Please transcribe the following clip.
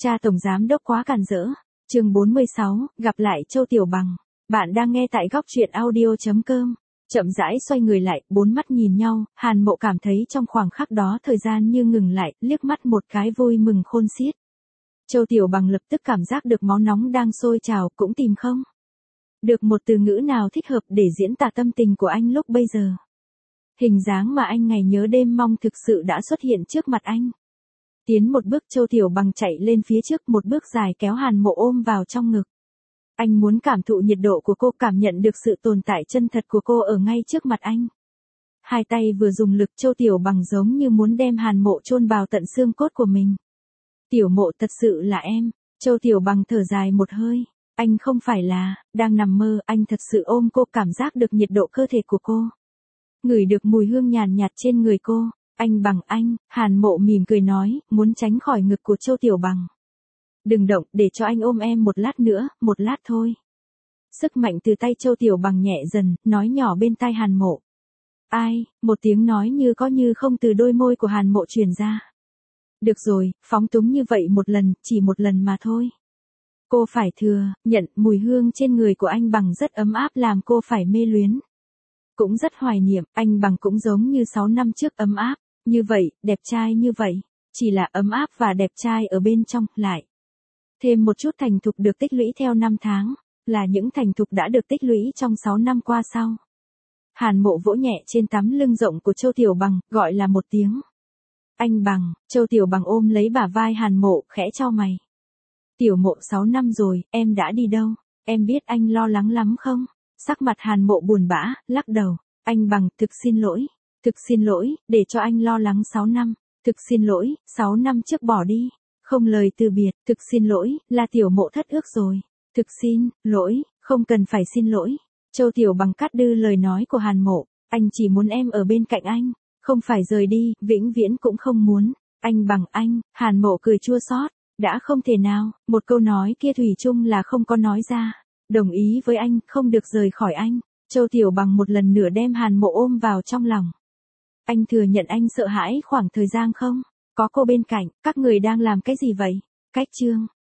Cha tổng giám đốc quá càn rỡ. Chương 46, gặp lại Châu Tiểu Bằng. Bạn đang nghe tại góc truyện audio.com. Chậm rãi xoay người lại, bốn mắt nhìn nhau, Hàn Mộ cảm thấy trong khoảng khắc đó thời gian như ngừng lại, liếc mắt một cái vui mừng khôn xiết. Châu Tiểu Bằng lập tức cảm giác được máu nóng đang sôi trào, cũng tìm không được một từ ngữ nào thích hợp để diễn tả tâm tình của anh lúc bây giờ. Hình dáng mà anh ngày nhớ đêm mong thực sự đã xuất hiện trước mặt anh. Tiến một bước, Châu Tiểu Bằng chạy lên phía trước, một bước dài kéo Hàn Mộ ôm vào trong ngực. Anh muốn cảm thụ nhiệt độ của cô, cảm nhận được sự tồn tại chân thật của cô ở ngay trước mặt anh. Hai tay vừa dùng lực, Châu Tiểu Bằng giống như muốn đem Hàn Mộ chôn vào tận xương cốt của mình. Tiểu Mộ, thật sự là em. Châu Tiểu Bằng thở dài một hơi. Anh không phải là đang nằm mơ, anh thật sự ôm cô, cảm giác được nhiệt độ cơ thể của cô. Ngửi được mùi hương nhàn nhạt trên người cô. Anh Bằng anh, Hàn Mộ mỉm cười nói, muốn tránh khỏi ngực của Châu Tiểu Bằng. Đừng động, để cho anh ôm em một lát nữa, một lát thôi. Sức mạnh từ tay Châu Tiểu Bằng nhẹ dần, nói nhỏ bên tai Hàn Mộ. Ai, một tiếng nói như có như không từ đôi môi của Hàn Mộ truyền ra. Được rồi, phóng túng như vậy một lần, chỉ một lần mà thôi. Cô phải thừa nhận, mùi hương trên người của anh Bằng rất ấm áp, làm cô phải mê luyến. Cũng rất hoài niệm, anh Bằng cũng giống như 6 năm trước, ấm áp, như vậy, đẹp trai như vậy. Chỉ là ấm áp và đẹp trai ở bên trong, lại thêm một chút thành thục được tích lũy theo năm tháng, là những thành thục đã được tích lũy trong 6 năm qua sau. Hàn Mộ vỗ nhẹ trên tấm lưng rộng của Châu Tiểu Bằng, gọi là một tiếng. Anh Bằng. Châu Tiểu Bằng ôm lấy bả vai Hàn Mộ, khẽ chau mày. Tiểu Mộ, 6 năm rồi, em đã đi đâu? Em biết anh lo lắng lắm không? Sắc mặt Hàn Mộ buồn bã, lắc đầu. Anh Bằng, thực xin lỗi. Thực xin lỗi, để cho anh lo lắng 6 năm. Thực xin lỗi, 6 năm trước bỏ đi. Không lời từ biệt, thực xin lỗi, là Tiểu Mộ thất ước rồi. Thực xin lỗi, không cần phải xin lỗi. Châu Tiểu Bằng cắt đứt lời nói của Hàn Mộ. Anh chỉ muốn em ở bên cạnh anh, không phải rời đi, vĩnh viễn cũng không muốn. Anh Bằng anh, Hàn Mộ cười chua xót. Đã không thể nào, một câu nói kia thủy chung là không có nói ra. Đồng ý với anh, không được rời khỏi anh. Châu Tiểu Bằng một lần nữa đem Hàn Mộ ôm vào trong lòng. Anh thừa nhận anh sợ hãi khoảng thời gian không? Có cô bên cạnh, các người đang làm cái gì vậy? Cách chương.